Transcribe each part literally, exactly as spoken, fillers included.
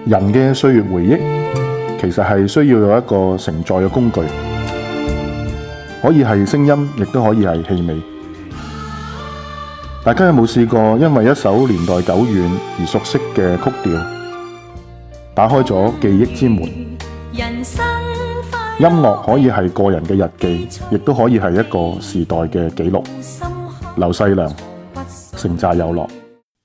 人嘅歲月回憶其實係需要有一個承載嘅工具，可以係聲音，亦都可以係氣味。大家有冇試過因為一首年代久遠而熟悉嘅曲調，打開咗記憶之門？音樂可以係個人嘅日記，亦都可以係一個時代嘅記錄。劉細良，城寨有樂。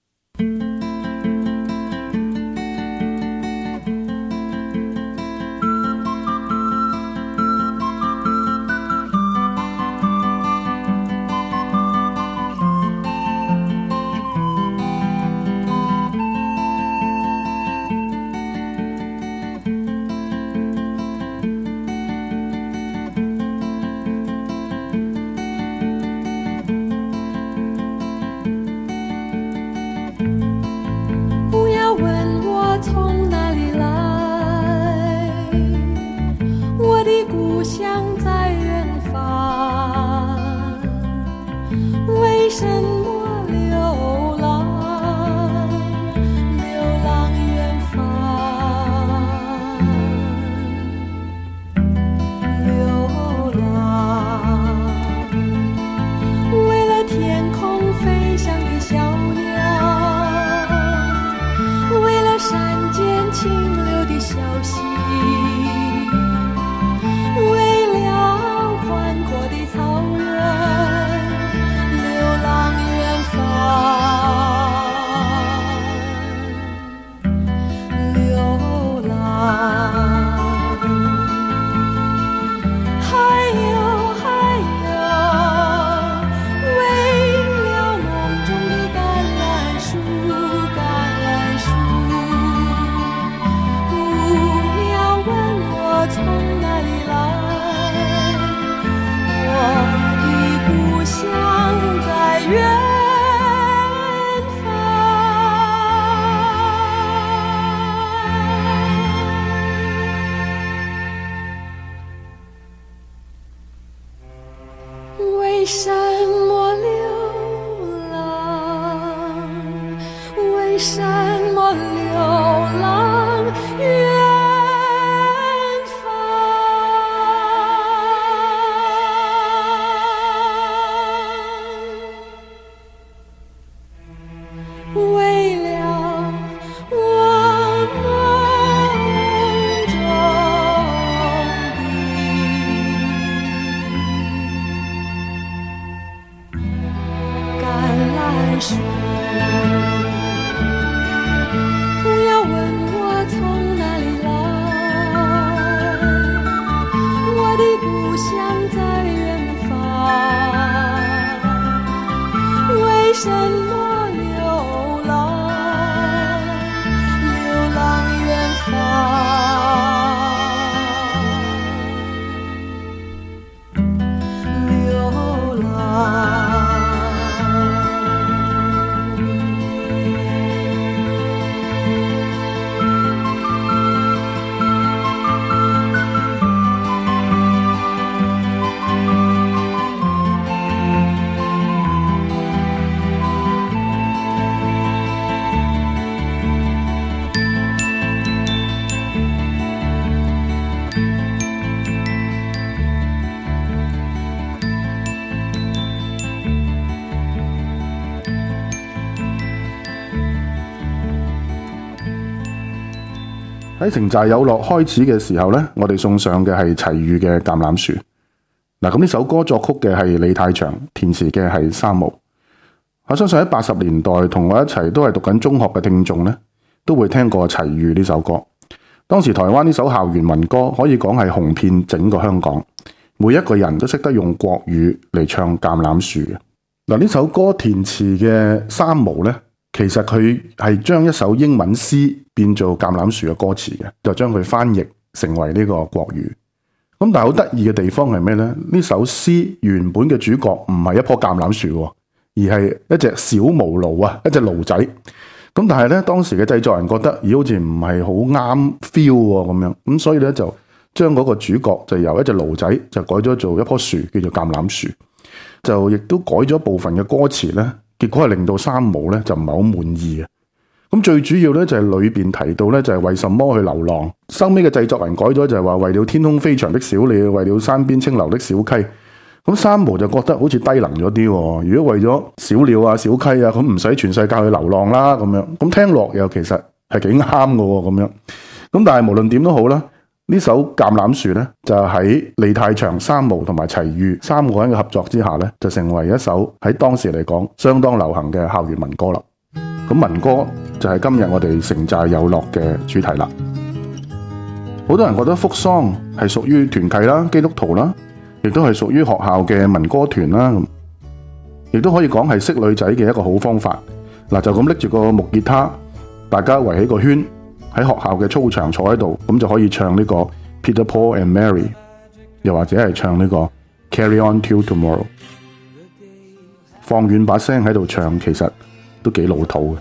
为什么流浪？为什么流浪远方？为了我梦中的橄榄树，不要问我从哪里来，我的故乡在远方。为什么流浪，流浪远方，流浪。 喺城寨有樂開始嘅時候呢，我哋送上嘅係齊豫嘅橄欖樹。嗱，咁呢首歌作曲嘅係李泰祥，填詞嘅係三毛。我相信喺八十年代同我一齊都係讀緊中學嘅聽眾呢，都會聽過齊豫呢首歌。當時台灣呢首校園民歌可以講係紅遍整個香港，每一個人都識得用國語嚟唱橄欖樹嘅。嗱，呢首歌填詞嘅三毛呢，其實佢係將一首英文詩變做橄欖樹嘅歌詞嘅，就將佢翻譯成為呢個國語。咁但係好得意嘅地方係咩呢？呢首詩原本嘅主角唔係一棵橄欖樹，而係一隻小毛驢啊，一隻驢仔。咁但係咧，當時嘅製作人覺得，咦，好似唔係好啱 feel 喎咁樣，咁所以咧就將嗰個主角就由一隻驢仔就改咗做一棵樹，叫做橄欖樹，就亦都改咗部分嘅歌詞咧，結果係令到三毛咧就唔係好滿意嘅。 咁最主要咧就係裏邊提到咧就係為什麼去流浪，收尾嘅製作人改咗就係話為了天空飛翔的小鳥，為了山邊清流的小溪。咁三毛就覺得好似低能咗啲喎，如果為咗小鳥啊小溪啊，咁唔使全世界去流浪啦咁樣，咁聽落又其實係幾啱嘅喎咁樣。咁但係無論點都好啦，呢首橄欖樹咧就喺李泰祥、三毛同埋齊豫三個人嘅合作之下咧，就成為一首喺當時嚟講相當流行嘅校園民歌啦。咁民歌就係今日我哋城寨有樂嘅主題啦。好多人覺得福桑係屬於團契啦、基督徒啦，亦都係屬於學校嘅民歌團啦，亦都可以講係識女仔嘅一個好方法。嗱，就咁拎住個木吉他，大家圍起個圈喺學校嘅操場坐喺度，咁就可以唱呢個 Peter Paul and Mary， 又或者係唱呢個 Carry On Till Tomorrow。放遠把聲喺度唱，其實都幾老土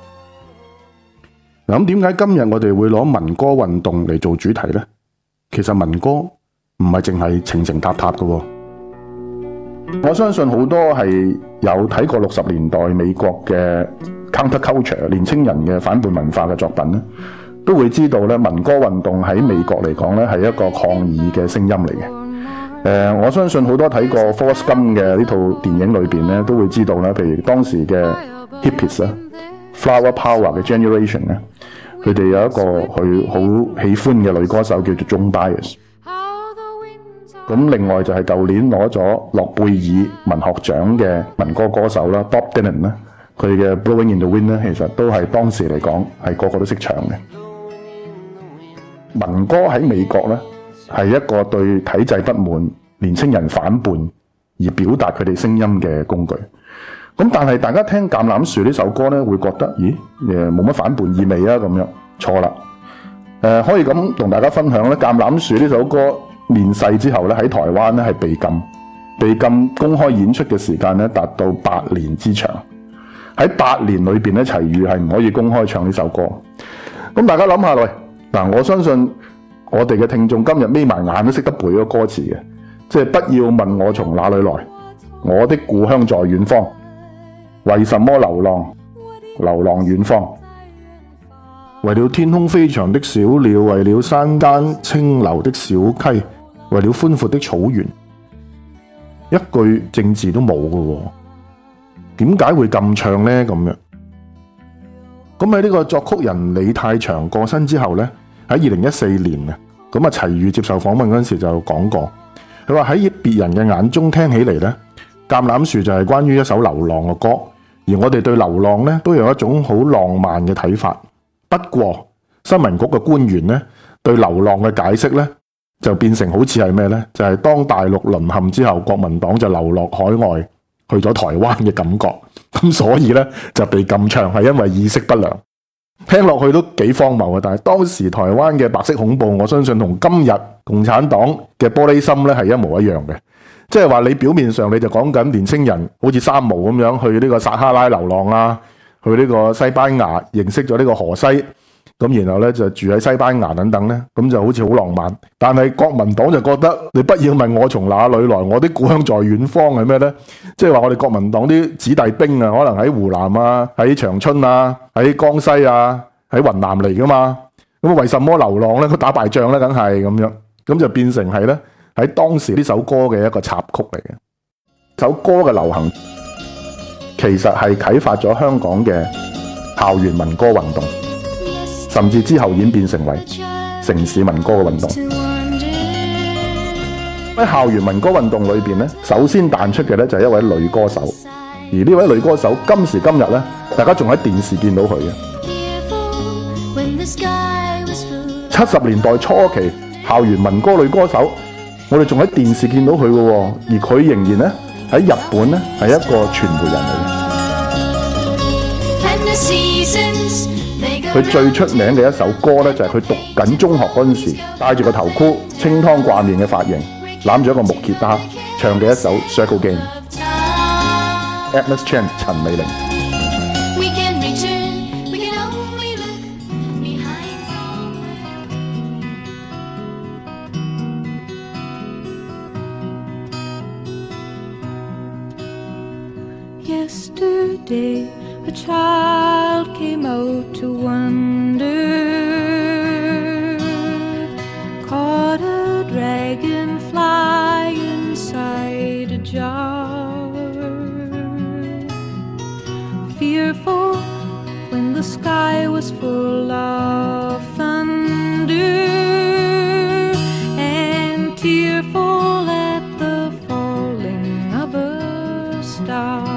嘅。嗱，咁點解今日我哋會攞民歌運動嚟做主題呢？其實民歌唔係淨係情情塔塔嘅喎。我相信好多係有睇過六十年代美國嘅 counterculture 年青人嘅反叛文化嘅作品咧，都會知道咧民歌運動喺美國嚟講咧係一個抗議嘅聲音嚟嘅。誒、呃，我相信好多睇過 Forrest Gump 嘅呢套電影裏邊咧，都會知道啦。譬如當時嘅 hippies 啊 ，Flower Power 嘅 generation 咧，佢哋有一個佢好喜歡嘅女歌手叫做 Joan Baez。咁另外就係舊年攞咗諾貝爾文學獎嘅民歌歌手啦 ，Bob Dylan 啦，佢嘅 Blowing in the Wind 咧，其實都係當時嚟講係個個都識唱嘅。民歌喺美國咧係一個對體制不滿、年青人反叛而表達佢哋聲音嘅工具。咁但係大家聽橄欖樹呢首歌咧，會覺得咦誒冇乜反叛意味啊咁樣，錯啦。誒、呃、可以咁同大家分享咧，橄欖樹呢首歌面世之後咧，喺台灣咧係被禁，被禁公開演出嘅時間咧達到八年之長。喺八年裏邊咧，齊豫係唔可以公開唱呢首歌。咁大家諗下嚟，嗱，我相信我哋嘅聽眾今日眯埋眼都識得背嗰個歌詞嘅，即係不要問我從哪裏來，我的故鄉在遠方，為什麼流浪，流浪遠方。為了天空飛翔的小鳥，為了山間清流的小溪，為了寬闊的草原，一句政治都冇嘅喎，點解會咁唱呢？咁樣咁喺呢個作曲人李泰祥過身之後呢，喺二零一四年啊，咁啊齊豫接受訪問嗰陣時就講過，佢話喺別人嘅眼中聽起嚟呢，橄欖樹就係關於一首流浪嘅歌，而我哋對流浪呢都有一種好浪漫嘅睇法。不過新聞局嘅官員呢，對流浪嘅解釋呢，就變成好似係咩呢？就係、是、當大陸淪陷之後，國民黨就流落海外，去咗台灣嘅感覺。咁所以呢，就被禁唱，係因為意識不良。聽落去都幾荒謬嘅，但係當時台灣嘅白色恐怖，我相信同今日共產黨嘅玻璃心呢係一模一樣嘅。即係話你表面上你就講緊年青人好似三毛咁樣去呢個撒哈拉流浪啊，去呢個西班牙認識咗呢個河西，咁然後咧就住喺西班牙等等咧，咁就好似好浪漫。但係國民黨就覺得你不要問我從哪裏來，我的故鄉在遠方係咩咧？即係話我哋國民黨啲子弟兵啊，可能喺湖南啊、喺長春啊、喺江西啊、喺雲南嚟噶嘛。咁為什麼流浪咧？佢打敗仗咧，梗係咁樣，咁就變成係咧喺當時呢首歌嘅一個插曲嚟嘅。首歌嘅流行其實係啟發咗香港嘅校園民歌運動，甚至之後演變成為城市民歌嘅運動。喺校園民歌運動裏邊咧，首先彈出嘅咧就係一位女歌手，而呢位女歌手今時今日咧，大家仲喺電視見到佢嘅。七十年代初期校園民歌女歌手，我哋仲喺電視見到佢嘅，而佢仍然咧喺日本咧係一個傳媒人嚟嘅。佢最出名嘅一首歌咧，就係佢讀緊中學嗰陣時，戴住個頭箍、清湯掛面嘅髮型，攬住一個木吉他，唱嘅一首《Circle Game》。Agnes Chan 陳美玲。 Yesterday a child came out to wander, caught a dragonfly inside a jar. Fearful when the sky was full of thunder, and tearful at the falling of a star.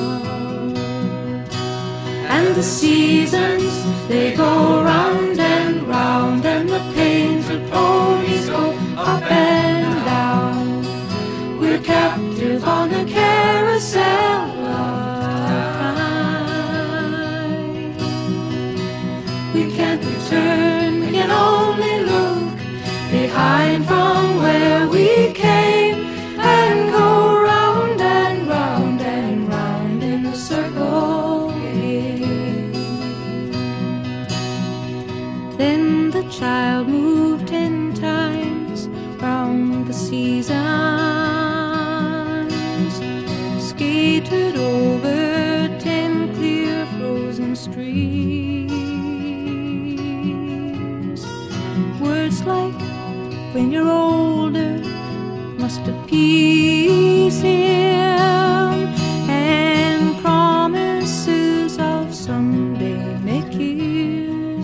And the seasons, they go round and round, and the painted ponies go up and down. We're captive on a carousel of time. We can't return, we can only look behind from where we came, and go round and round and round in a circle again. Then the child moved ten times round the seasons, skated over ten clear frozen streams. Words like when you're older must appease him, and promises of someday make his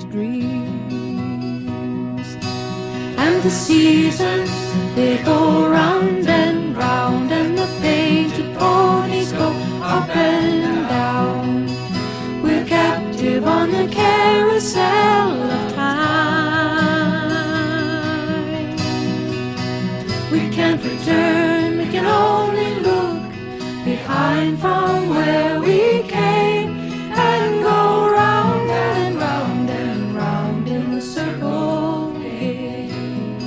dreams. And the seasons, they go round and round, and the painted ponies go up and down. We're captive on the carousel of time. We can't return, we can only look behind from where we came, and go round and round and round in the circle again.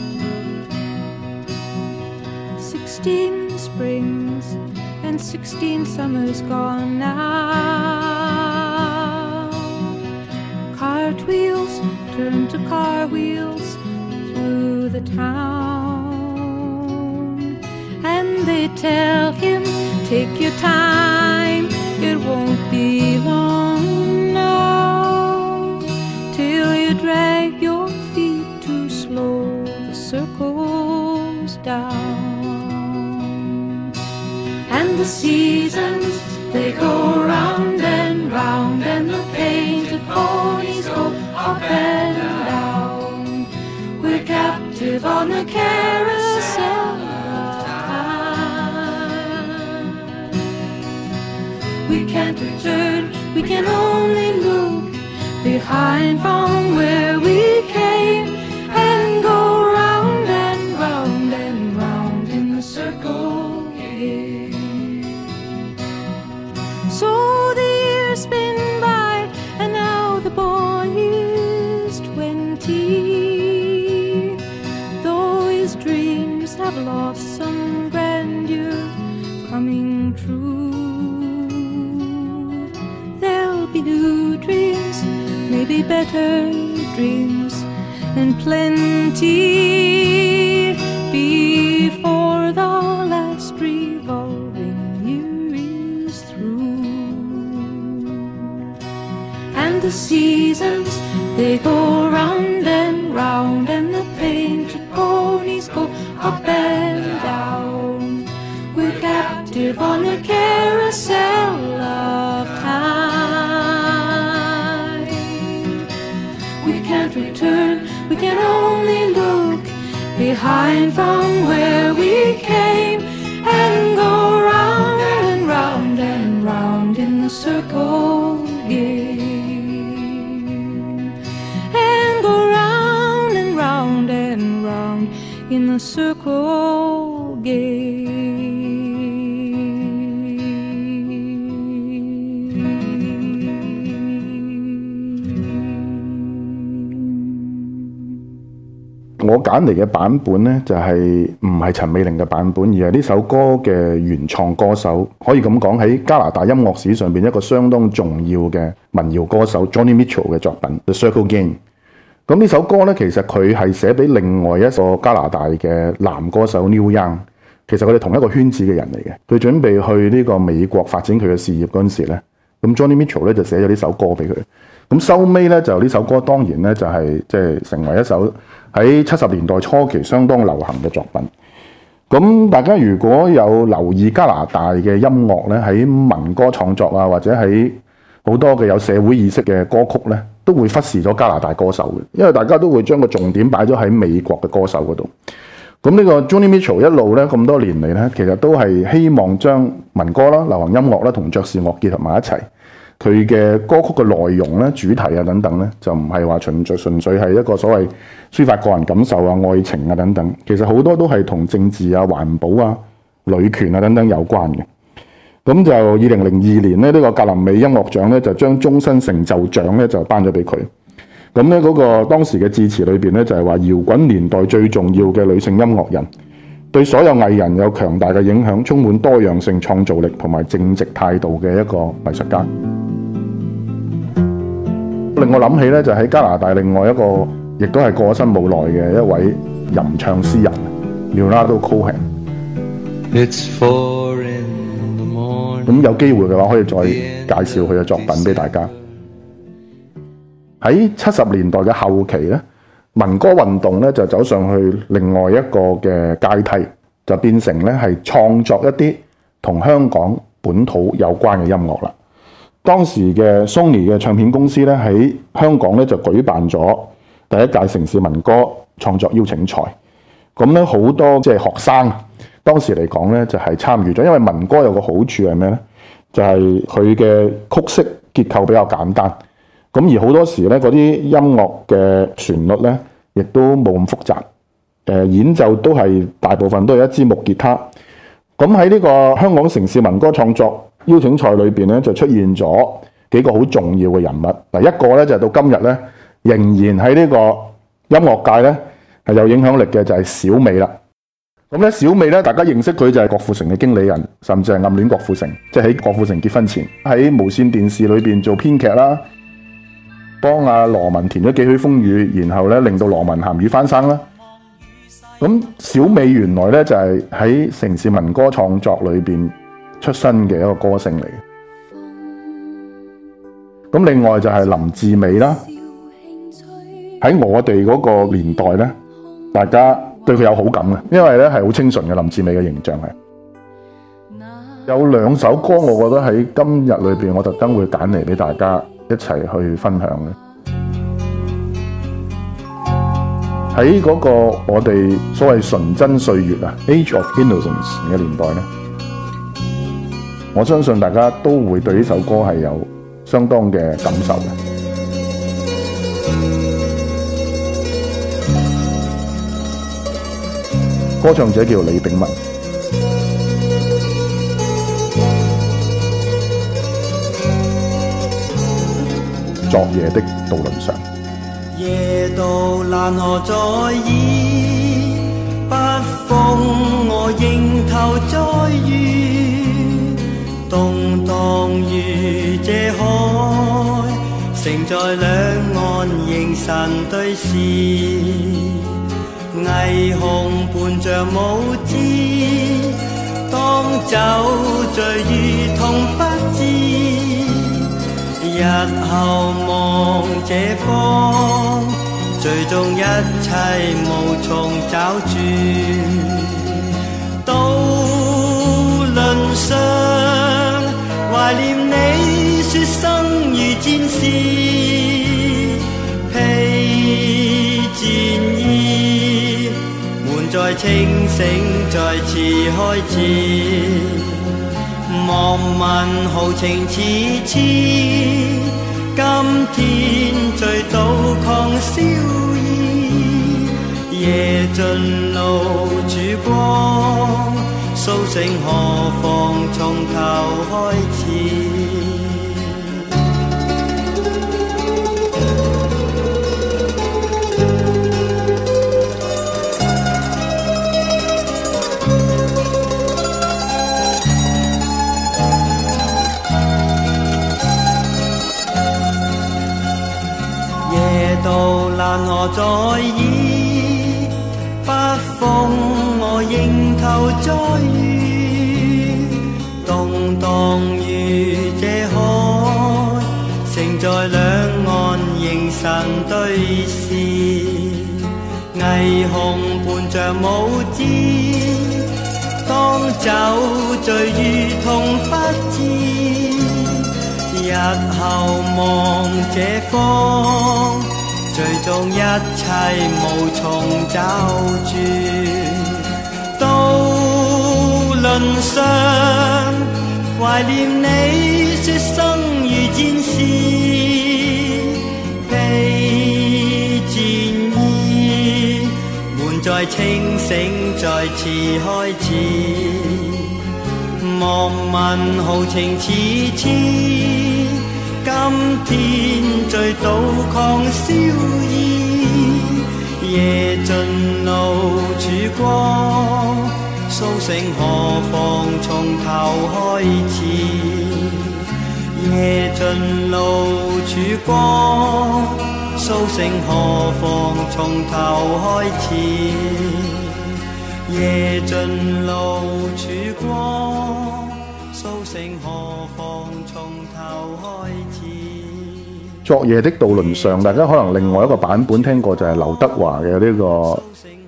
Sixteen springs and sixteen summers gone now. Cartwheels turn to car wheels through the town, and they tell him, take your time, it won't be long now, till you drag your feet too slow, the circle's down. And the seasons, they go round and round, and the painted ponies go up and down. We're captive on the carousel of time. We can't return, we can only look behind from where we came, and go round and round and round in the circle again. So the years spin by, and now the boy is twenty. Though his dreams have lost some grandeur coming true, there'll be new dreams, maybe better dreams, and plenty before the last revolving year is through. And the seasons, they go round and round, and the painted ponies go up and down. We're captive on the carousel of time. We can't return, we can only look behind from where we came, and go round and round and round in the circle again, and go round and round and round in the circle again. 我揀嚟嘅版本呢，就係唔係陳美齡嘅版本，而係呢首歌嘅原創歌手，可以咁講喺加拿大音樂史上邊一個相當重要嘅民謠歌手 Johnny Mitchell 嘅作品《The Circle Game》。咁呢首歌呢，其實佢係寫俾另外一個加拿大嘅男歌手 Neil Young。其實佢哋同一個圈子嘅人嚟嘅。佢準備去呢個美國發展佢嘅事業嗰陣時呢， 咁 Johnny Mitchell 咧就寫咗呢首歌俾佢。咁收尾咧就呢首歌當然咧就係即係成為一首喺七十年代初期相當流行嘅作品。咁大家如果有留意加拿大嘅音樂咧，喺民歌創作啊，或者喺好多嘅有社會意識嘅歌曲咧，都會忽視咗加拿大歌手嘅，因為大家都會將個重點擺咗喺美國嘅歌手嗰度。咁呢個 Johnny Mitchell 一路咧咁多年嚟咧，其實都係希望將民歌啦、流行音樂啦同爵士樂結合埋一齊。佢嘅歌曲嘅內容咧、主題啊等等咧，就唔係話純粹純粹係一個所謂抒發個人感受啊、愛情啊等等。其實好多都係同政治啊、環保啊、女權啊等等有關嘅。咁就二零零二年咧，呢個格林美音樂獎咧就將終身成就獎咧就頒咗俾佢。咁咧嗰個當時嘅致辭裏邊咧就係話搖滾年代最重要嘅女性音樂人，對所有藝人有強大嘅影響，充滿多樣性、創造力同埋正直態度嘅一個藝術家。令我諗起咧，就喺加拿大另外一個，亦都係過身冇耐嘅一位吟唱詩人 Leonard Cohen。咁有機會嘅話，可以再介紹佢嘅作品俾大家。喺七十年代嘅後期咧，民歌運動咧就走上去另外一個嘅階梯，就變成咧係創作一啲同香港本土有關嘅音樂啦。當時嘅 Sony 嘅唱片公司咧喺香港咧就舉辦咗第一屆城市民歌創作邀請賽，咁咧好多即係學生當時嚟講咧就係參與咗，因為民歌有個好處係咩咧？就係佢嘅曲式結構比較簡單，咁而好多時咧嗰啲音樂嘅旋律咧亦都冇咁複雜，誒演奏都係大部分都係一支木吉他。咁喺呢個香港城市民歌創作邀請賽裏邊咧，就出現咗幾個好重要嘅人物。嗱，一個咧就係到今日咧，仍然喺呢個音樂界咧係有影響力嘅，就係小美啦。咁咧，小美咧，大家認識佢就係郭富城嘅經理人，甚至係暗戀郭富城，即係喺郭富城結婚前喺無線電視裏邊做編劇啦，幫阿羅文填咗《幾許風雨》，然後咧令到羅文鹹魚翻生啦。咁小美原來咧就係喺城市民歌創作裏邊出身嘅一個歌星嚟嘅。咁另外就係林志美啦，喺我哋嗰個年代咧，大家對佢有好感嘅，因為咧係好清純嘅林志美嘅形象係。有兩首歌，我覺得喺今日裏邊，我特登會揀嚟俾大家一齊去分享嘅。喺嗰個我哋所謂純真歲月啊 ，Age of Innocence 嘅年代咧，我相信大家都會對呢首歌係有相當嘅感受嘅。歌唱者叫李炳文。昨夜的渡輪上。 夜渡蘭河在耳，北風我迎頭再遇，動盪如這海，盛載兩岸凝神對視，霓虹伴着舞姿，當酒醉如同不知。日後望這方，最終一切無從找住。渡輪上，懷念你說生如戰士，披戰衣，滿載清醒再次開始。莫問豪情似痴，今天醉倒狂燒意，夜盡露曙光，蘇醒何妨從頭開始。渡蘭河在耳，北風我迎頭再遇，動盪如這海， 對視，霓虹伴着舞姿，當酒醉如同不知，日後望這方，最終一切無從找住。渡輪上懷念你，說生如戰士，披戰衣，滿載清醒再次開始。莫問豪情似痴，今天醉倒狂燒衣，夜盡露曙光，甦醒何妨從頭開始。夜盡露曙光，甦醒何妨從頭開始。夜盡露曙光，甦醒何妨從頭開始。 昨夜的渡輪上，大家可能另外一個版本聽過，就係劉德華嘅呢個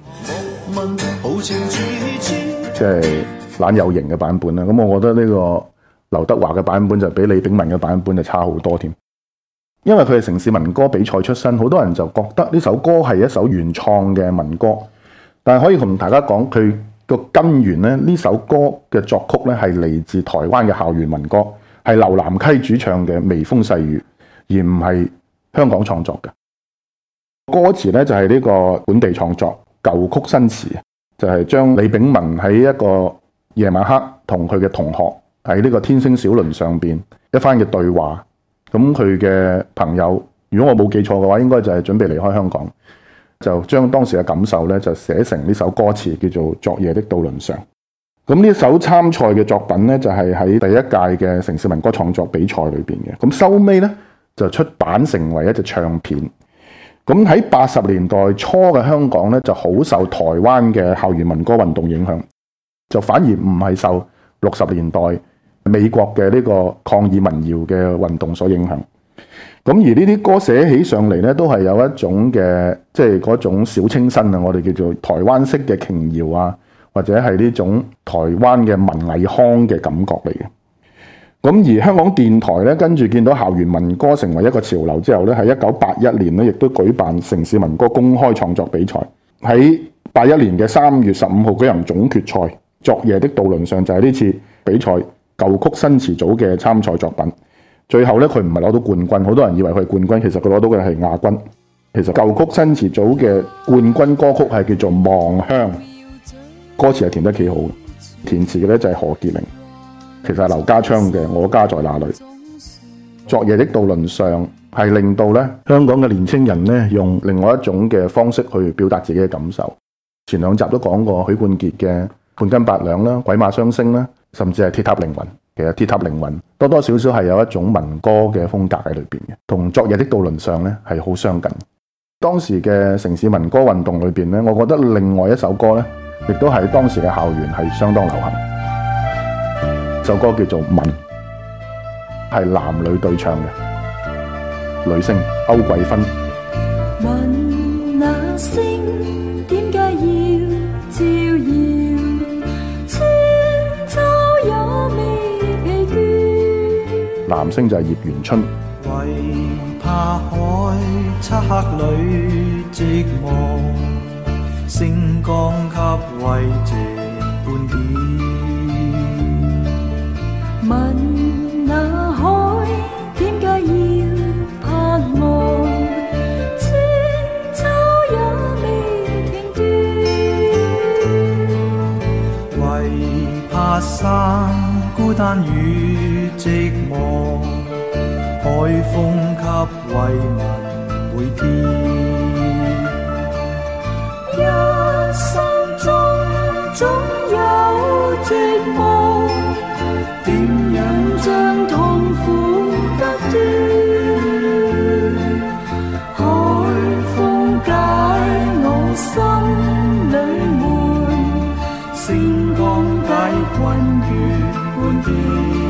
即係懶有型嘅版本啦。咁我覺得呢個劉德華嘅版本就比李炳文嘅版本就差好多添。因為佢係城市民歌比賽出身，好多人就覺得呢首歌係一首原創嘅民歌。但係可以同大家講，佢個根源咧，呢首歌嘅作曲咧係嚟自台灣嘅校園民歌，係劉南溪主唱嘅《微風細雨》，而唔係香港創作嘅。歌詞咧就係呢個本地創作，舊曲新詞，就係將李炳文喺一個夜晚黑同佢嘅同學喺呢個天星小輪上邊一番嘅對話。咁佢嘅朋友，如果我冇記錯嘅話，應該就係準備離開香港，就將當時嘅感受咧就寫成呢首歌詞，叫做《昨夜的渡輪上》。咁呢首參賽嘅作品咧就係喺第一屆嘅城市民歌創作比賽裏邊嘅。咁收尾咧就出版成為一隻唱片。咁喺八十年代初嘅香港咧就好受台灣嘅校園民歌運動影響，就反而唔係受六十年代美國嘅呢個抗議民謠嘅運動所影響。咁而呢啲歌寫起上嚟咧，都係有一種嘅即係嗰種小清新啊，我哋叫做台灣式嘅瓊瑤啊，或者係呢種台灣嘅文藝腔嘅感覺嚟嘅。咁而香港電台咧，跟住見到校園民歌成為一個潮流之後咧，喺一九八一年咧，亦都舉辦城市民歌公開創作比賽。喺八一年嘅三月十五號舉行總決賽，昨夜的渡輪上就係呢次比賽舊曲新詞組嘅參賽作品。最後咧，佢唔係攞到冠軍，好多人以為佢係冠軍，其實佢攞到嘅係亞軍。其實舊曲新詞組嘅冠軍歌曲係叫做《望鄉》，歌詞係填得幾好，填詞嘅咧就係何潔玲。其實係劉家昌嘅《我家在哪裏》。昨夜的渡輪上係令到咧香港嘅年青人咧用另外一種嘅方式去表達自己嘅感受。前兩集都講過許冠傑嘅《半斤八兩》啦，《鬼馬雙星》啦，甚至係《鐵塔凌雲》。其實《鐵塔凌雲》多多少少係有一種民歌嘅風格喺裏邊嘅，同昨夜的渡輪上咧係好相近。當時嘅城市民歌運動裏邊咧，我覺得另外一首歌咧，亦都係當時嘅校園係相當流行。首歌叫做《問》，係男女對唱嘅，女聲歐桂芬。 問那星點解要照耀，千秋有未疲倦。 男聲就係葉元春。 為怕海漆黑裏寂寞，星光給慰藉半點。 問那海點解要盼望，千秋也未停斷。 為怕山孤單與寂寞，海風給慰問每天。 一生中總有寂寞，點樣將痛苦隔斷？海風解我心裏悶，星光解困月半點。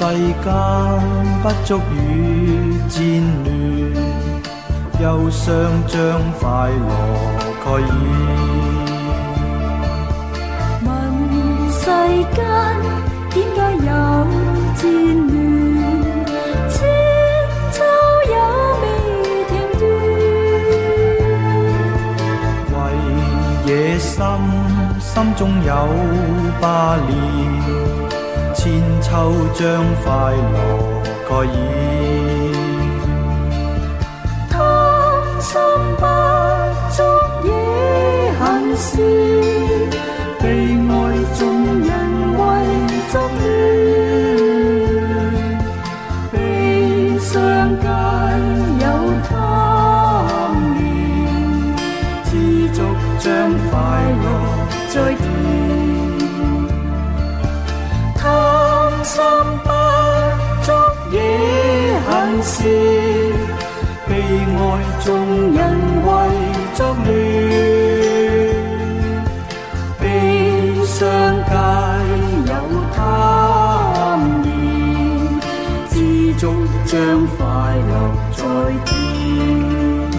世間不足與戰亂，憂傷將快樂蓋掩。 問世間點解有戰亂？千秋有未停斷。 為野心心中有霸念，千秋將快樂蓋掩。 貪心不足以行事， 悲哀眾人為作亂。悲傷間有貪念，知足將快樂再添。貪心不足以行事， 悲哀眾人為作亂。 悲傷皆有貪念，知足將快樂再添。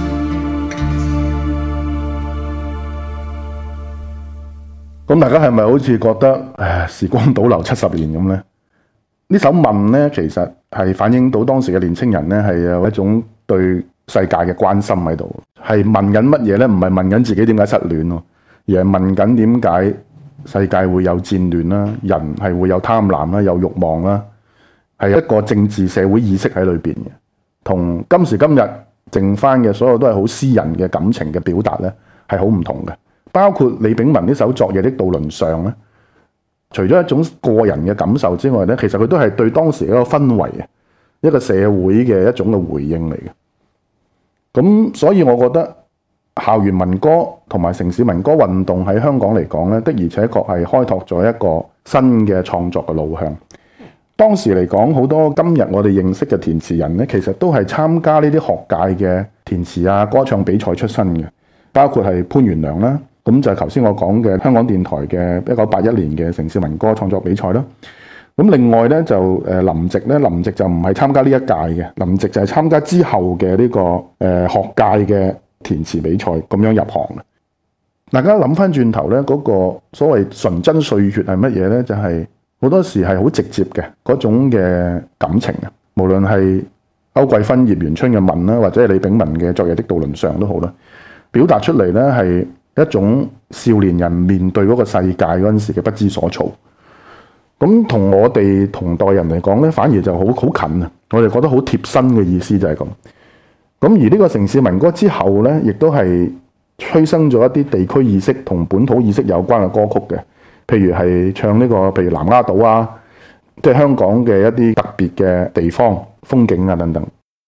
咁大家係咪好似覺得唉時光倒流七十年咁呢？呢首問呢，其實係反映到當時嘅年青人呢，係有一種對世界嘅關心喺度，係問緊乜嘢呢？唔係問緊自己點解失戀咯，而係問緊點解世界會有戰亂啦，人係會有貪婪啦，有慾望啦，係一個政治社會意識喺裏邊嘅，同今時今日剩翻嘅所有都係好私人嘅感情嘅表達呢，係好唔同嘅。包括李炳文呢首《昨夜的渡輪上》咧，除咗一種個人嘅感受之外咧，其實佢都係對當時一個氛圍、一個社會嘅一種嘅回應嚟嘅。咁所以我覺得校園民歌同埋城市民歌運動喺香港嚟講咧，的而且確係開拓咗一個新嘅創作嘅路向。當時嚟講，好多今日我哋認識嘅填詞人咧，其實都係參加呢啲學界嘅填詞啊、歌唱比賽出身嘅，包括係潘元良啦。咁就係頭先我講嘅香港電台嘅一九八一年嘅城市民歌創作比賽啦。咁另外咧就誒林夕咧，林夕就唔係參加呢一屆嘅，林夕就係參加之後嘅呢、這個誒、呃、學界嘅填詞比賽咁樣入行嘅。大家諗翻轉頭咧，嗰、那個所謂純真歲月係乜嘢咧？就係、是、好多時係好直接嘅嗰種嘅感情啊，無論係歐桂芬、葉元春嘅問啦，或者係李炳文嘅《昨夜的渡輪上》都好啦，表達出嚟咧係一種少年人面對嗰個世界嗰陣時嘅不知所措，咁同我哋同代人嚟講咧，反而就好好近啊！我哋覺得好貼身嘅意思就係咁。咁而呢個城市民歌之後咧，亦都係催生咗一啲地區意識同本土意識有關嘅歌曲嘅，譬如係唱呢個，譬如南丫島啊，即係香港嘅一啲特別嘅地方風景啊等等。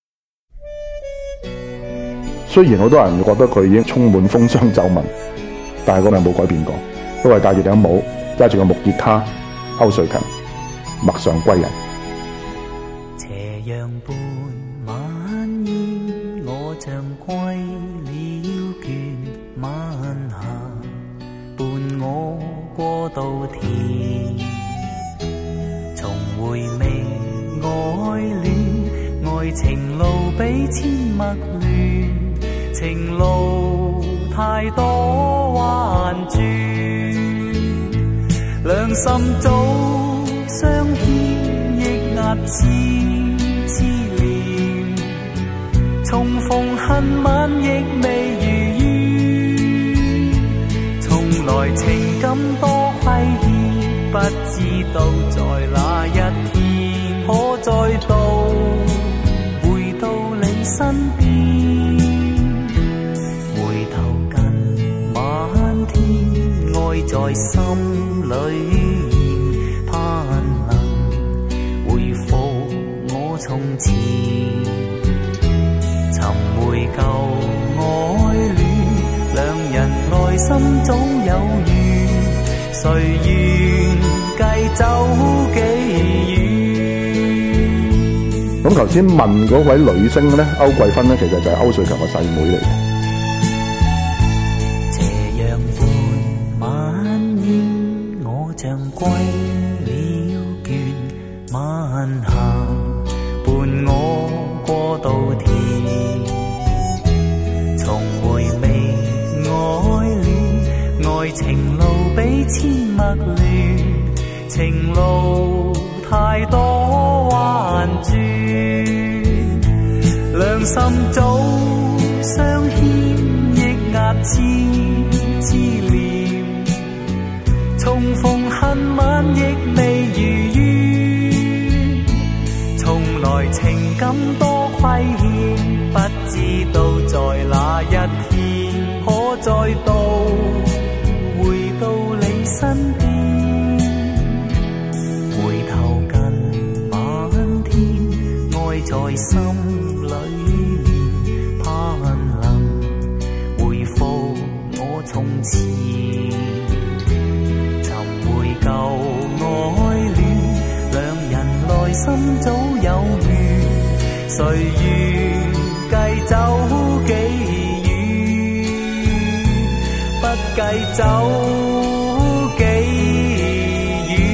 雖然好多人覺得佢已經充滿風霜皺紋，但係嗰樣冇改變過，都係戴住頂帽，揸住個木吉他，區瑞強，陌上歸人。 斜陽伴晚煙，我像歸了倦，晚霞伴我過稻田，重回味愛戀，愛情路比千陌亂。情路太多彎轉，兩心早相牽，抑壓痴痴戀，重逢恨晚亦未如願，從來情感多虧欠，不知道在哪一天可再度回到你身邊。在心裏盼能回復我從前，尋回舊愛戀，兩人內心早有緣，誰願繼走幾遠？ 咁頭先問嗰位女星咧，歐桂芬咧，其實就係區瑞強嘅細妹嚟嘅。 像歸了倦晚行，伴我過稻田，重回味愛戀，愛情路彼此陌亂，情路太多彎轉，兩心早相牽，抑壓痴痴念，重逢恨晚亦未如願，從來情感多虧欠，不知道在哪一天可再度回到你身邊，回頭近晚天，愛在心裏面，怕能回復我從前，尋回舊愛戀，兩人內心早有緣，誰願計走幾遠，不計走幾遠。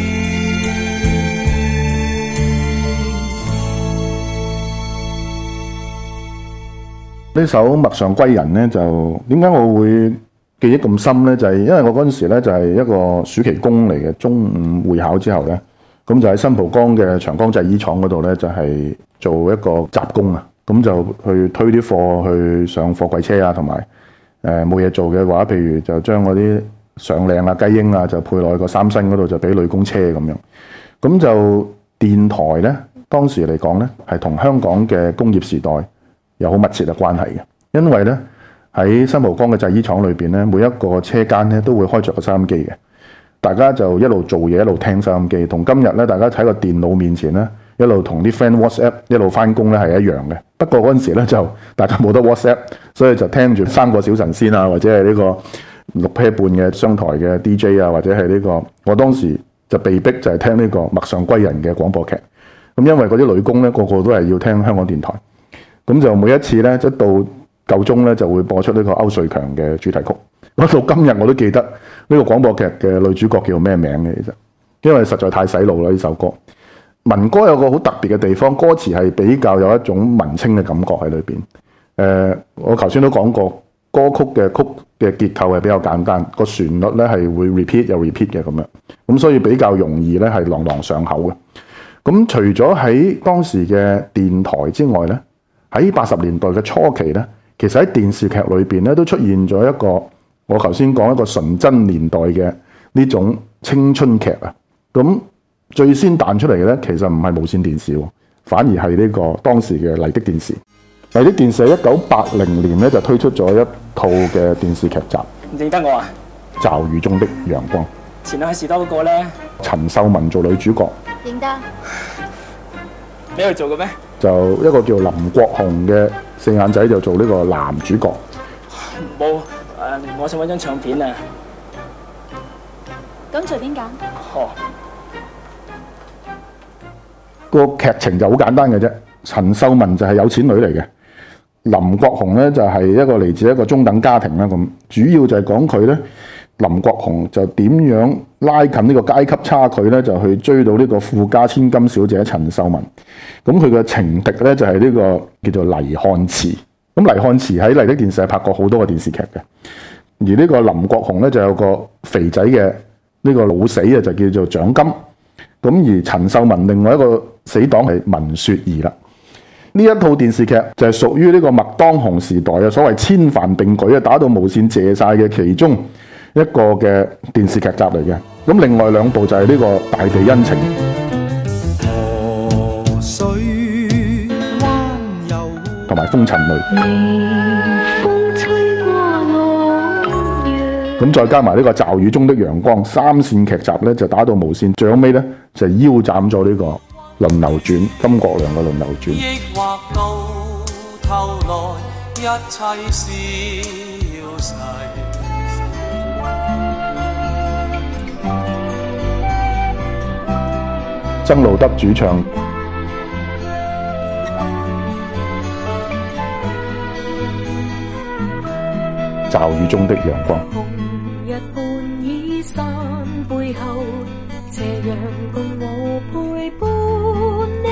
呢首《陌上歸人》呢，就點解我會記憶咁深呢？就係、是、因為我嗰陣時咧就係一個暑期工嚟嘅，中午會考之後咧，咁就喺新蒲崗嘅長江製衣廠嗰度咧，就係做一個雜工啊。咁就去推啲貨去上貨櫃車啊，同埋誒冇嘢做嘅話，譬如就將嗰啲上領啊、雞英啊，就配落去個三星嗰度，就俾女工車咁樣。咁就電台咧，當時嚟講咧，係同香港嘅工業時代有好密切嘅關係嘅，因為咧喺新蒲崗嘅製衣廠裏邊咧，每一個車間咧都會開着個收音機嘅，大家就一路做嘢一路聽收音機，同今日咧大家喺個電腦面前咧，一路同啲 friend WhatsApp 一路翻工咧係一樣嘅。不過嗰陣時咧就大家冇得 WhatsApp， 所以就聽住三個小神仙啊，或者係呢個六 pair 半嘅商台嘅 D J 啊，或者係呢個我當時就被逼就係聽呢個《陌上歸人》嘅廣播劇。咁因為嗰啲女工咧個個都係要聽香港電台，咁就每一次咧一到夠鐘咧就會播出呢個歐瑞強嘅主題曲。咁到今日我都記得呢個廣播劇嘅女主角叫咩名嘅，其實因為實在太洗腦啦呢首歌。民歌有個好特別嘅地方，歌詞係比較有一種文青嘅感覺喺裏邊。誒、呃，我頭先都講過，歌曲嘅曲嘅結構係比較簡單，個旋律咧係會 repeat 又 repeat 嘅咁樣，咁所以比較容易咧係朗朗上口嘅。咁除咗喺當時嘅電台之外咧，喺八十年代嘅初期咧，其實喺電視劇裏邊咧都出現咗一個我頭先講一個純真年代嘅呢種青春劇啊。咁最先彈出嚟嘅咧，其實唔係無線電視，反而係呢個當時嘅麗的電視。麗的電視喺一九八零年咧就推出咗一套嘅電視劇集。 唔認得我啊？ 驟雨中的陽光。 前兩喺士多嗰個咧， 陳秀雯做女主角。 認得。 你去做嘅咩？ 就一個叫林國雄嘅四眼仔就做呢個男主角。 冇誒、呃，我想揾張唱片啊。 咁隨便揀。 哦。 個劇情就好簡單嘅啫，陳秀雯就係有錢女嚟嘅，林國雄咧就係一個嚟自一個中等家庭啦咁，主要就係講佢咧，林國雄就點樣拉近呢個階級差距咧，就去追到呢個富家千金小姐陳秀雯，咁佢嘅情敵咧就係呢個叫做黎漢慈，咁黎漢慈喺麗的電視係拍過好多個電視劇嘅，而呢個林國雄咧就有個肥仔嘅呢個老死啊，就叫做蔣金。咁而陳秀雯另外一個死黨係文雪兒啦。呢一套電視劇就係屬於呢個麥當雄時代嘅所謂千帆並舉啊，打到無線謝晒嘅其中一個嘅電視劇集嚟嘅。咁另外兩部就係呢個大地恩情。河水灣遊同埋風塵淚。咁再加埋呢個驟雨中的陽光，三線劇集咧就打到無線，最後尾咧就腰斬咗呢個輪流轉金國良嘅輪流轉。抑或到頭來一切消逝，曾路德主唱。驟雨中的陽光。日半倚山背後，斜陽共我陪伴你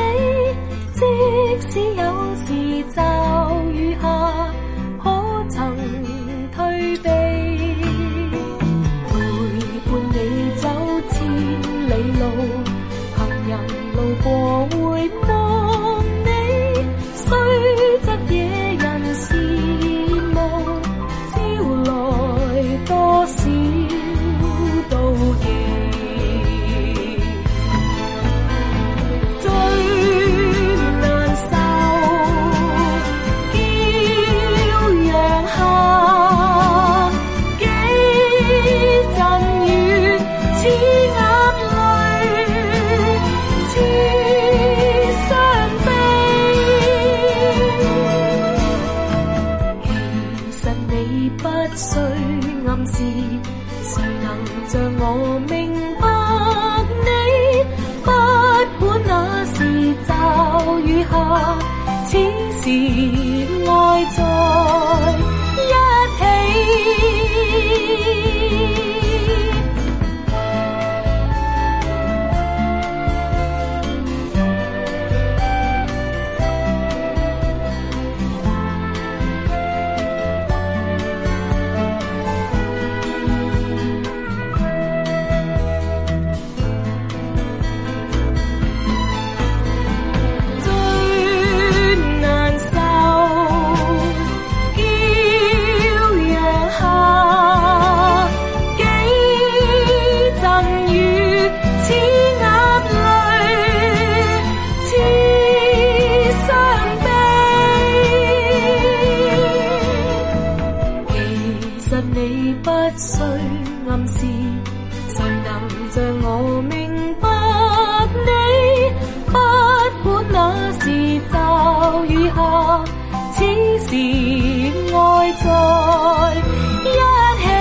暗示，誰能像我明白你？不管那是驟雨下，此時愛在一起。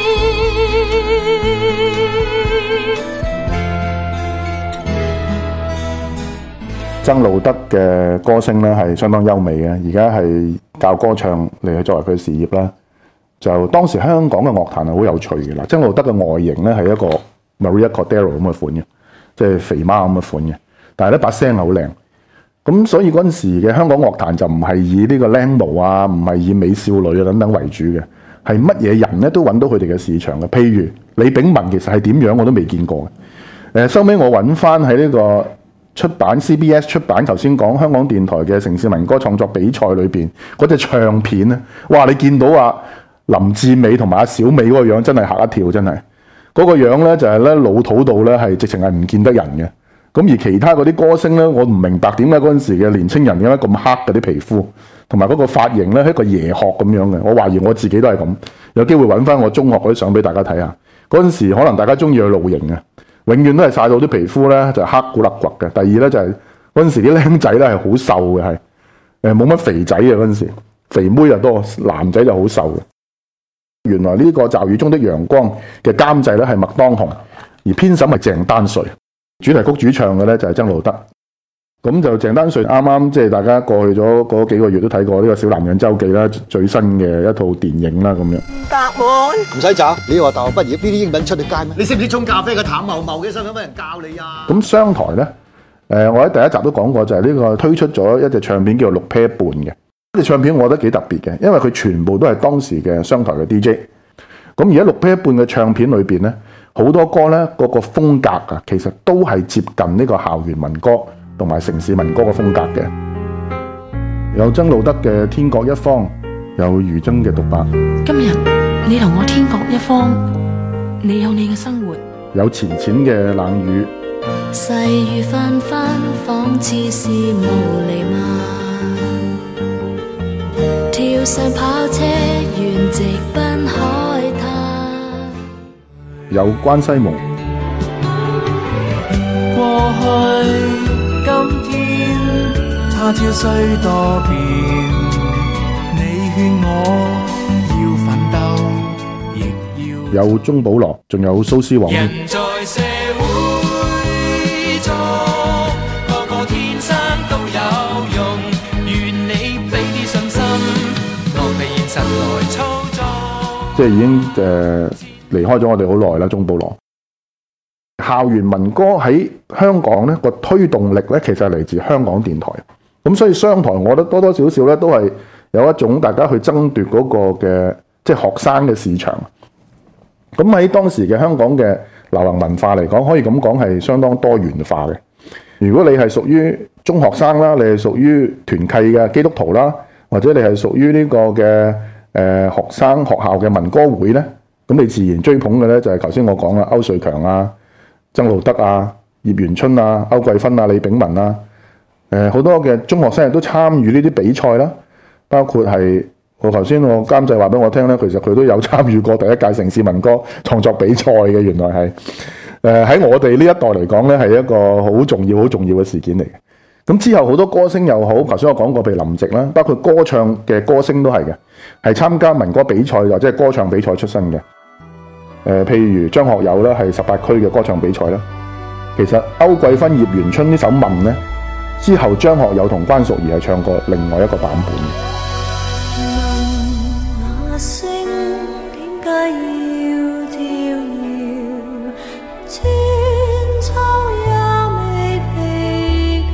曾路德嘅歌聲咧係相當優美嘅，而家係教歌唱嚟去作為佢事業啦。就當時香港嘅樂壇係好有趣嘅啦。曾路德嘅外形咧係一個 Maria Cordero 咁嘅款嘅，即係肥媽咁嘅款嘅。但係咧把聲係好靚，咁所以嗰陣時嘅香港樂壇就唔係以呢個靚模啊，唔係以美少女啊等等為主嘅，係乜嘢人咧都揾到佢哋嘅市場嘅。譬如李炳文其實係點樣我都未見過嘅。誒收尾我揾翻喺呢個出版 C B S 出版頭先講香港電台嘅城市民歌創作比賽裏邊嗰隻唱片咧，哇！你見到啊林志美同埋阿小美嗰個樣真係嚇一跳，真係嗰、嗰個樣咧就係咧老土到咧係直情係唔見得人嘅。咁而其他嗰啲歌星咧，我唔明白點解嗰陣時嘅年青人點解咁黑嗰啲皮膚，同埋嗰個髮型咧係一個椰殼咁樣嘅。我懷疑我自己都係咁。有機會揾翻我中學嗰啲相俾大家睇下。嗰陣時可能大家中意去露營嘅，永遠都係曬到啲皮膚咧就黑古勒骨嘅。第二咧就係嗰陣時啲僆仔咧係好瘦嘅，係誒冇乜肥仔嘅嗰陣時，肥妹又多，男仔就好瘦嘅。原來呢個驟雨中的陽光嘅監製咧係麥當雄，而編審係鄭丹瑞。主題曲主唱嘅咧就係曾路德，咁就鄭丹瑞啱啱即係大家過去咗嗰幾個月都睇過呢個《小男人周記》啦，最新嘅一套電影啦咁樣。 答案唔使找，你話大學畢業呢啲英文出得街咩？你識唔識沖咖啡嘅淡茂茂嘅，使唔使乜人教你啊？ 咁商台咧，誒我喺第一集都講過，就係呢個推出咗一隻唱片叫做六 pair 半嘅。呢隻唱片我覺得幾特別嘅，因為佢全部都係當時嘅商台嘅 D J。咁而家六 pair 半嘅唱片裏邊咧，好多歌咧，嗰個風格啊，其實都係接近呢個校園民歌同埋城市民歌嘅風格嘅。有曾路德嘅《天各一方》，有余爭嘅獨白。 今日你同我天各一方，你有你嘅生活。 有淺淺嘅冷雨。 細雨紛紛，仿似是霧彌漫。跳上跑車，沿直奔海灘。 有關西夢。 過去今天他朝雖多變，你勸我要奮鬥，亦要有鐘保羅，仲有蘇絲黃。 人在社會中，個個天生都有用，願你俾啲信心，我被現實來操縱。 即係已經誒。呃離開咗我哋好耐啦，鐘保羅。校園民歌喺香港咧個推動力咧，其實係嚟自香港電台。咁所以商台，我覺得多多少少咧都係有一種大家去爭奪嗰個嘅即係學生嘅市場。咁喺當時嘅香港嘅流行文化嚟講，可以咁講係相當多元化嘅。如果你係屬於中學生啦，你係屬於團契嘅基督徒啦，或者你係屬於呢個嘅誒、呃、學生學校嘅民歌會咧。咁你自然追捧嘅咧就係頭先我講啦，歐瑞強啊、曾路德啊、葉元春啊、歐桂芬啊、李炳文啊，誒好多嘅中學生都參與呢啲比賽啦，包括係我頭先我監製話俾我聽咧，其實佢都有參與過第一屆城市民歌創作比賽嘅，原來係誒喺我哋呢一代嚟講咧係一個好重要、好重要嘅事件嚟嘅。咁之後好多歌星又好，頭先我講過譬如林夕啦，包括歌唱嘅歌星都係嘅，係參加民歌比賽或者係歌唱比賽出身嘅。誒、呃，譬如張學友啦，係十八區嘅歌唱比賽啦。其實歐桂芬、葉元春呢首《問》咧，之後張學友同關淑怡係唱過另外一個版本嘅。 問那星點解要跳躍，千秋也未疲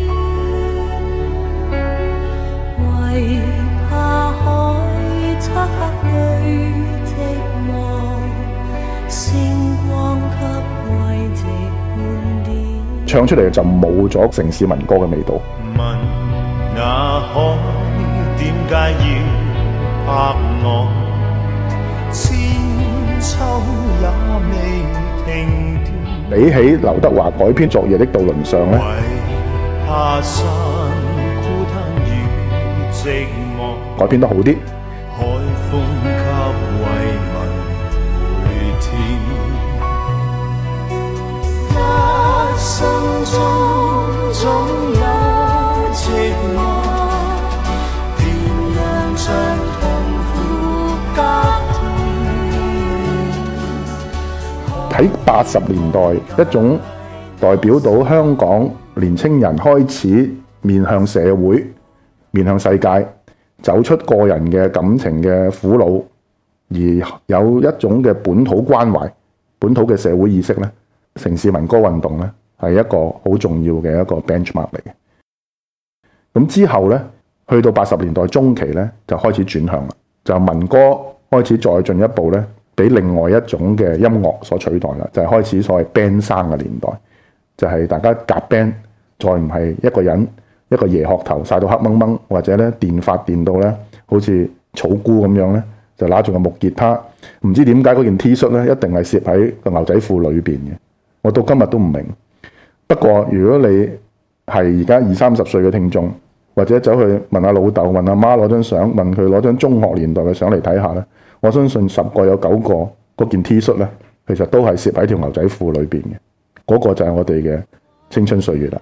倦，為怕海漆黑裏寂寞，星光給慰藉半點。 唱出嚟就冇咗城市民歌嘅味道。 問那海點解要拍我？千秋也未停斷。 比起劉德華改編《昨夜的渡輪上》咧， 為怕山孤單與寂寞， 改編得好啲。 海風給慰問回天。 心中總有寂寞，便讓長痛苦隔斷。 喺八十年代，一種代表到香港年青人開始面向社會、面向世界，走出個人嘅感情嘅苦惱，而有一種嘅本土關懷、本土嘅社會意識咧，城市民歌運動咧係一個好重要嘅一個 benchmark 嚟嘅。咁之後咧，去到八十年代中期咧，就開始轉向啦，就民歌開始再進一步咧，俾另外一種嘅音樂所取代啦，就係、是、開始所謂 band 生嘅年代，就係、是、大家夾 band，再唔係一個人一個椰殼頭曬到黑掹掹，或者咧電髮電到咧好似草菇咁樣咧，就拿住個木吉他，唔知點解嗰件 T 恤咧一定係攝喺個牛仔褲裏邊嘅，我到今日都唔明。不過如果你係而家二三十歲嘅聽眾，或者走去問下老豆、問阿媽攞張相，問佢攞張中學年代嘅相嚟睇下咧，我相信十個有九個嗰件 T 恤咧，其實都係攝喺條牛仔褲裏邊嘅。嗰、那個就係我哋嘅青春歲月啦。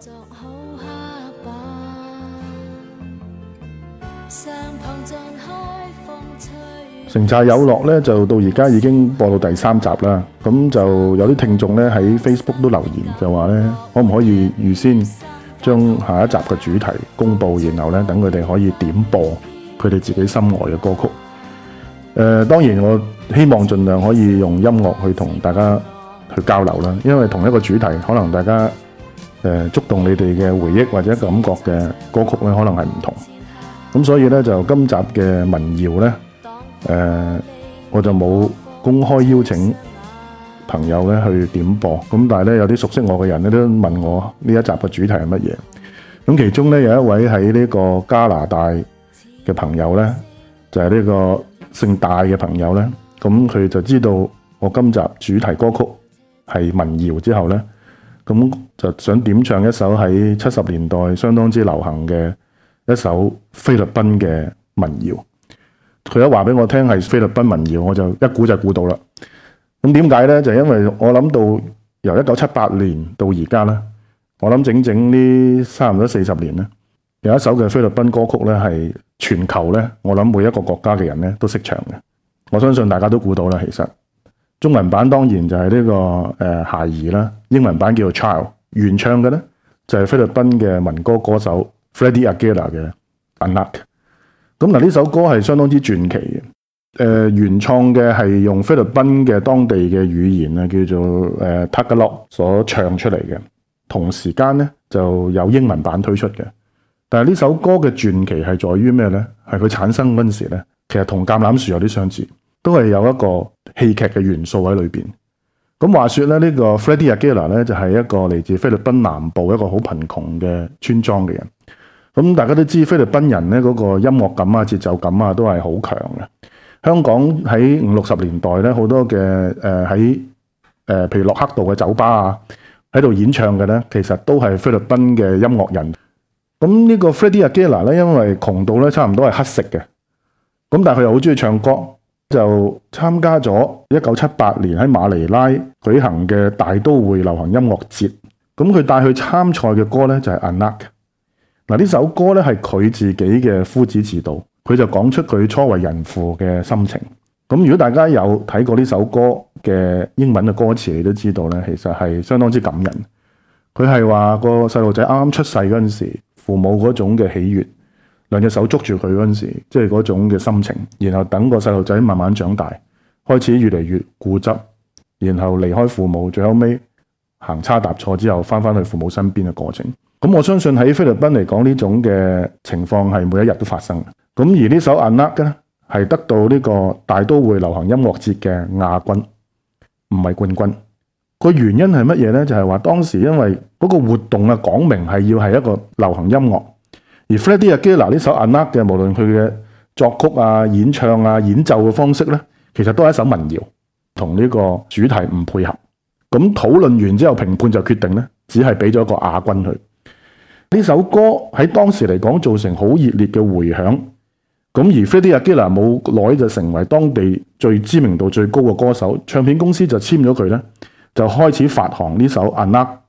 城寨有樂咧，就到而家已經播到第三集啦。咁就有啲聽眾咧喺 Facebook 都留言，就話咧可唔可以預先將下一集嘅主題公佈，然後咧等佢哋可以點播佢哋自己心愛嘅歌曲。誒、呃，當然我希望盡量可以用音樂去同大家去交流啦，因為同一個主題，可能大家誒、呃、觸動你哋嘅回憶或者感覺嘅歌曲咧，可能係唔同。咁所以咧就今集嘅民謠咧。誒、呃，我就冇公開邀請朋友咧去點播，咁但係咧有啲熟悉我嘅人咧都問我呢一集嘅主題係乜嘢。咁其中咧有一位喺呢個加拿大嘅朋友咧，就係、是、呢個姓大嘅朋友咧，咁佢就知道我今集主題歌曲係民謠之後咧，咁就想點唱一首喺七十年代相當之流行嘅一首菲律賓嘅民謠。佢一話俾我聽係菲律賓民謠，我就一估就估到啦。咁點解咧？就因為我諗到由一九七八年到而家咧，我諗整整呢差唔多四十年咧，有一首嘅菲律賓歌曲咧係全球咧，我諗每一個國家嘅人咧都識唱嘅。我相信大家都估到啦。其實中文版當然就係呢、這個誒、呃、孩兒啦，英文版叫做 Child， 原唱嘅咧就係、是、菲律賓嘅民歌歌手 Freddie Aguilar 嘅 Anak。咁嗱，呢首歌係相當之傳奇嘅。誒、呃，原創嘅係用菲律賓嘅當地嘅語言啊，叫做誒 Tagalog 所唱出嚟嘅。同時間咧就有英文版推出嘅。但係呢首歌嘅傳奇係在於咩咧？係佢產生嗰陣時咧，其實同橄欖樹有啲相似，都係有一個戲劇嘅元素喺裏邊。咁話說咧，呢、這個 Freddie Aguilar 咧就係、是、一個嚟自菲律賓南部一個好貧窮嘅村莊嘅人。咁大家都知菲律賓人咧嗰個音樂感啊、節奏感啊都係好強嘅。香港喺五六十年代咧，好多嘅誒喺誒譬如洛克道嘅酒吧啊，喺度演唱嘅咧，其實都係菲律賓嘅音樂人。咁呢個 Freddie Aguilar 咧，因為窮到咧差唔多係乞食嘅，咁但係佢又好中意唱歌，就參加咗一九七八年喺馬尼拉舉行嘅大都會流行音樂節。咁佢帶去參賽嘅歌咧就係 Anak。嗱，呢首歌咧係佢自己嘅夫子自道，佢就講出佢初為人父嘅心情。咁如果大家有睇過呢首歌嘅英文嘅歌詞，你都知道咧，其實係相當之感人。佢係話個細路仔啱啱出世嗰陣時，父母嗰種嘅喜悅，兩隻手捉住佢嗰陣時，即係嗰種嘅心情。然後等個細路仔慢慢長大，開始越嚟越固執，然後離開父母，最後尾行差踏錯之後，翻返去父母身邊嘅過程。咁我相信喺菲律賓嚟講，呢種嘅情況係每一日都發生嘅。咁而呢首 Anak 咧係得到呢個大都會流行音樂節嘅亞軍，唔係冠軍。個原因係乜嘢咧？就係話當時因為嗰個活動啊，講明係要係一個流行音樂，而 Freddie Aguilar 呢首 Anak 嘅，無論佢嘅作曲啊、演唱啊、演奏嘅方式咧，其實都係一首民謠，同呢個主題唔配合。咁討論完之後，評判就決定咧，只係俾咗個亞軍佢。呢首歌喺當時嚟講造成好熱烈嘅迴響，咁而 Freddie Aguilar 冇耐就成為當地最知名度最高嘅歌手，唱片公司就簽咗佢咧，就開始發行呢首 Anak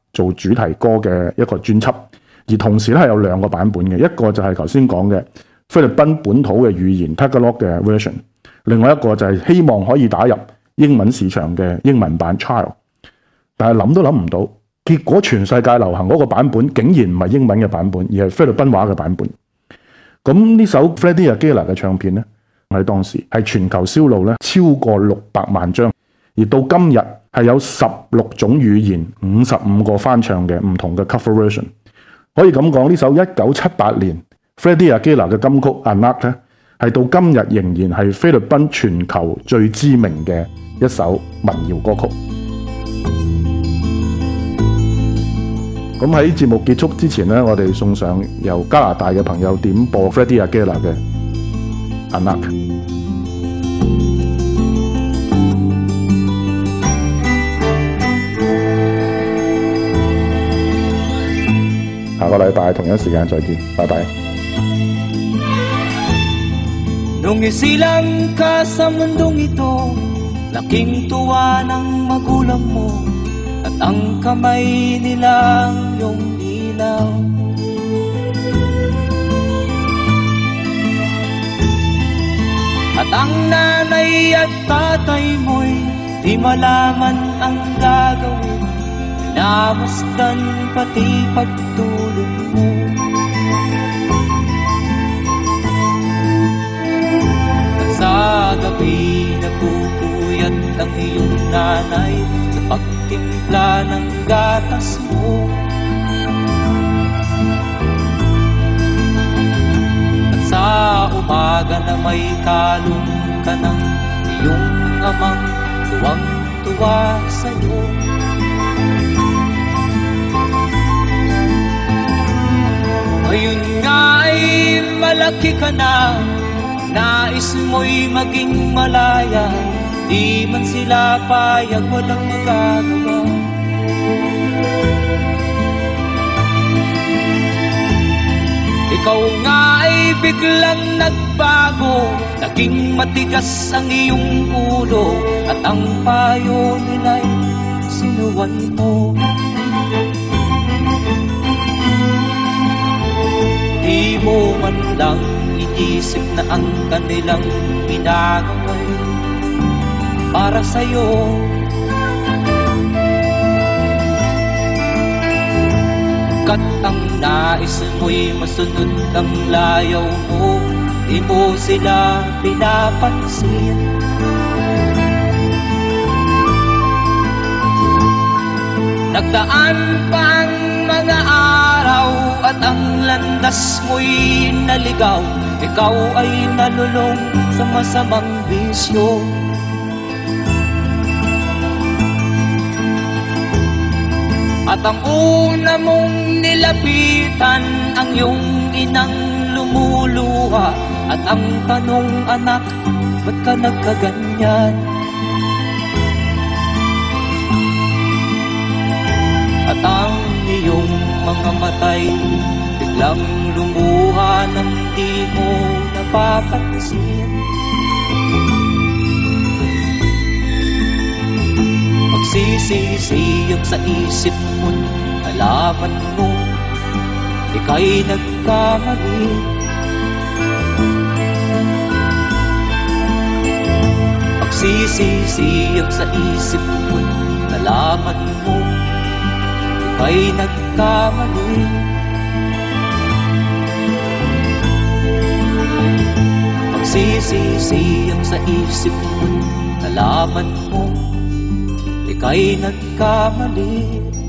做主題歌嘅一個專輯，而同時咧係有兩個版本嘅，一個就係頭先講嘅菲律賓本土嘅語言 Tagalog 嘅 version， 另外一個就係希望可以打入英文市場嘅英文版 Child， 但係諗都諗唔到，結果全世界流行嗰個版本竟然唔係英文嘅版本，而係菲律賓話嘅版本。咁呢首 Freddie Aguilar 嘅唱片咧，喺當時係全球銷路咧超過六百萬張，而到今日係有十六種語言、五十五個翻唱嘅唔同嘅 cover version。可以咁講，呢首一九七八年 Freddie Aguilar 嘅金曲 Anak 咧，係到今日仍然係菲律賓全球最知名嘅一首民謠歌曲。咁喺節目結束之前呢，我哋送上由加拿大嘅朋友點播 Freddie Aguilar 嘅 Anak。下個禮拜同一時間再見，拜拜。 Nung isilang ka sa mundong ito, laking tuwa ng magulang mo, at ang kamay nilang iyong ilaw. At ang nanay at tatay mo'y di malaman ang gagawin, pinamasdan pati pagtulog mo. At sa gabi nagpupuyat ang iyong nanay sa pagtimpla ng gatas mo. At sa umaga na may kalong ka ng iyong amang tuwang-tuwa sa'yo. Ngayon nga ay malaki ka na, nais mo'y maging malaya, di man sila payag, walang magagawa. Ikaw nga ay biglang nagbago, naging matigas ang iyong ulo, at ang payo nila'y sinuwan mo. Di mo man lang iisip na ang kanilang ginagawa'y para sa'yo. Kat ang nais mo'y masunod ang layaw mo, di mo sila pinapansin. Nagdaan pa ang mga araw at ang landas mo'y naligaw, ikaw ay nalulong sa masamang bisyo. At ang una mong nilapitan ang iyong inang lumuluha, at ang tanong, anak, ba't ka nagkaganyan? At ang iyong mga matay biglang lumuha nang di mo napapansin. Magsisisiyag sa isip mo, alaman mo ika'y nagkamali. Magsisisiyag sa isip mo, alaman mo ika'y nagkamali. Magsisisiyag sa isip mo, alaman mo ika'y nagkamali.